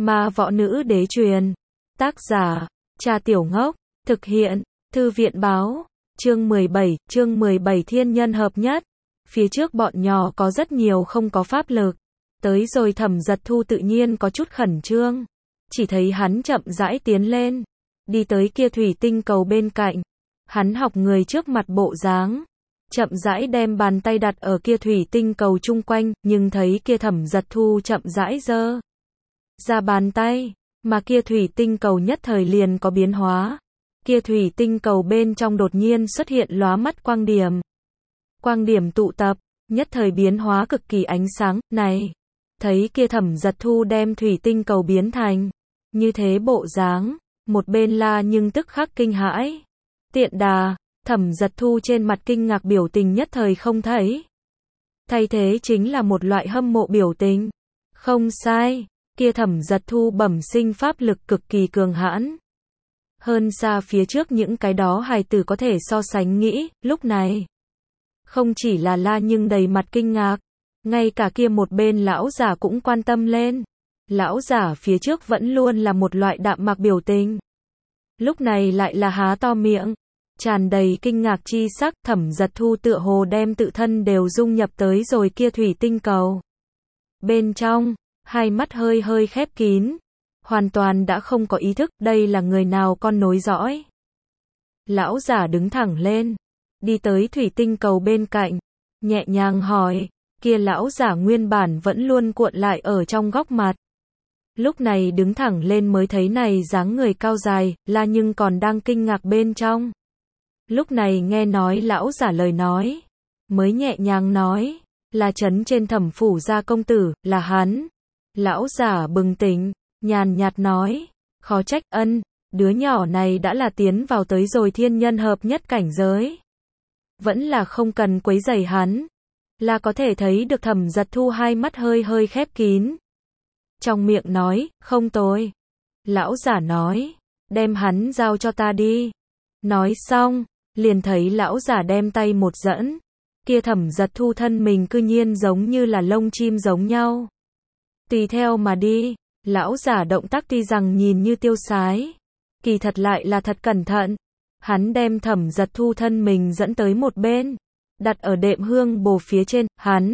Ma võ nữ đế truyền. Tác giả, Trà Tiểu Ngốc. Thực hiện, Thư viện báo. Chương 17 thiên nhân hợp nhất. Phía trước bọn nhỏ có rất nhiều không có pháp lực. Tới rồi Thẩm Giật Thu tự nhiên có chút khẩn trương. Chỉ thấy hắn chậm rãi tiến lên. Đi tới kia thủy tinh cầu bên cạnh. Hắn học người trước mặt bộ dáng. Chậm rãi đem bàn tay đặt ở kia thủy tinh cầu chung quanh, nhưng thấy kia Thẩm Giật Thu chậm rãi giơ ra bàn tay, mà kia thủy tinh cầu nhất thời liền có biến hóa. Kia thủy tinh cầu bên trong đột nhiên xuất hiện lóa mắt quang điểm. Quang điểm tụ tập, nhất thời biến hóa cực kỳ ánh sáng, này. Thấy kia Thẩm Giật Thu đem thủy tinh cầu biến thành như thế bộ dáng, một bên La nhưng tức khắc kinh hãi. Tiện đà, Thẩm Giật Thu trên mặt kinh ngạc biểu tình nhất thời không thấy. Thay thế chính là một loại hâm mộ biểu tình. Không sai, kia Thẩm Giật Thu bẩm sinh pháp lực cực kỳ cường hãn. Hơn xa phía trước những cái đó hài tử có thể so sánh nghĩ, lúc này. Không chỉ là La nhưng đầy mặt kinh ngạc, ngay cả kia một bên lão giả cũng quan tâm lên. Lão giả phía trước vẫn luôn là một loại đạm mạc biểu tình. Lúc này lại là há to miệng, tràn đầy kinh ngạc chi sắc. Thẩm Giật Thu tựa hồ đem tự thân đều dung nhập tới rồi kia thủy tinh cầu bên trong, hai mắt hơi hơi khép kín, hoàn toàn đã không có ý thức, đây là người nào con nối dõi. Lão giả đứng thẳng lên, đi tới thủy tinh cầu bên cạnh, nhẹ nhàng hỏi, kia lão giả nguyên bản vẫn luôn cuộn lại ở trong góc mặt. Lúc này đứng thẳng lên mới thấy này dáng người cao dài, La nhưng còn đang kinh ngạc bên trong. Lúc này nghe nói lão giả lời nói, mới nhẹ nhàng nói, là trấn trên Thẩm phủ gia công tử, là hắn. Lão giả bừng tỉnh, nhàn nhạt nói, khó trách ân, đứa nhỏ này đã là tiến vào tới rồi thiên nhân hợp nhất cảnh giới. Vẫn là không cần quấy rầy hắn. Là có thể thấy được Thẩm Giật Thu hai mắt hơi hơi khép kín. Trong miệng nói, không tồi. Lão giả nói, đem hắn giao cho ta đi. Nói xong, liền thấy lão giả đem tay một dẫn. Kia Thẩm Giật Thu thân mình cư nhiên giống như là lông chim giống nhau. Tùy theo mà đi, lão giả động tác tuy rằng nhìn như tiêu sái, kỳ thật lại là thật cẩn thận. Hắn đem Thẩm Giật Thu thân mình dẫn tới một bên, đặt ở đệm hương bồ phía trên,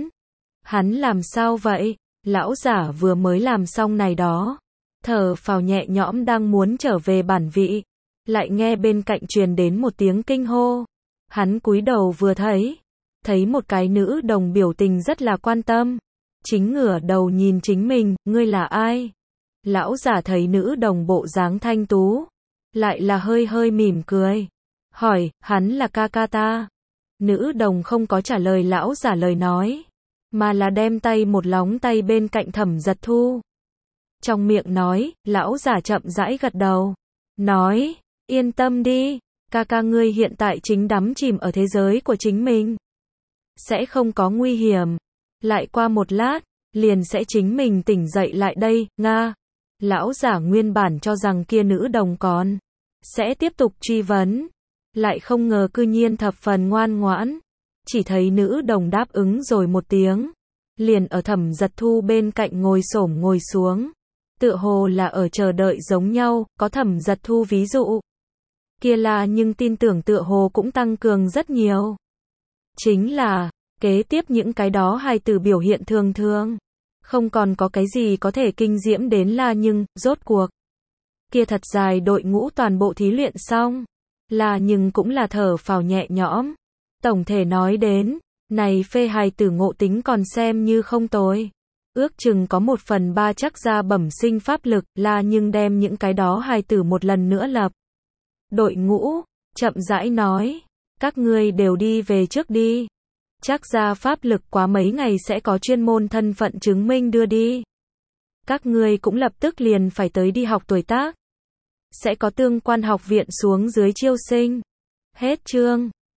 hắn làm sao vậy? Lão giả vừa mới làm xong này đó, thở phào nhẹ nhõm đang muốn trở về bản vị, lại nghe bên cạnh truyền đến một tiếng kinh hô. Hắn cúi đầu vừa thấy một cái nữ đồng biểu tình rất là quan tâm, chính ngửa đầu nhìn chính mình, ngươi là ai? Lão giả thấy nữ đồng bộ dáng thanh tú, lại là hơi hơi mỉm cười, hỏi, hắn là ca ca ta. Nữ đồng không có trả lời lão giả lời nói, mà là đem tay một lóng tay bên cạnh Thẩm Giật Thu. Trong miệng nói, lão giả chậm rãi gật đầu, nói, yên tâm đi, ca ca ngươi hiện tại chính đắm chìm ở thế giới của chính mình. Sẽ không có nguy hiểm. Lại qua một lát, liền sẽ chính mình tỉnh dậy lại đây, nga. Lão giả nguyên bản cho rằng kia nữ đồng còn sẽ tiếp tục truy vấn. Lại không ngờ cư nhiên thập phần ngoan ngoãn. Chỉ thấy nữ đồng đáp ứng rồi một tiếng. Liền ở Thẩm Giật Thu bên cạnh ngồi xuống. Tựa hồ là ở chờ đợi giống nhau, có Thẩm Giật Thu ví dụ. Kia là nhưng tin tưởng tựa hồ cũng tăng cường rất nhiều. Chính là, kế tiếp những cái đó hài tử biểu hiện thường thường. Không còn có cái gì có thể kinh diễm đến là nhưng, rốt cuộc. Kia thật dài đội ngũ toàn bộ thí luyện xong. Là nhưng cũng là thở phào nhẹ nhõm. Tổng thể nói đến, này phê hài tử ngộ tính còn xem như không tồi. Ước chừng có 1/3 chắc ra bẩm sinh pháp lực, là nhưng đem những cái đó hài tử một lần nữa lập. Đội ngũ, chậm rãi nói, các ngươi đều đi về trước đi. Chắc ra pháp lực quá mấy ngày sẽ có chuyên môn thân phận chứng minh đưa đi. Các ngươi cũng lập tức liền phải tới đi học tuổi tác. Sẽ có tương quan học viện xuống dưới chiêu sinh. Hết chương.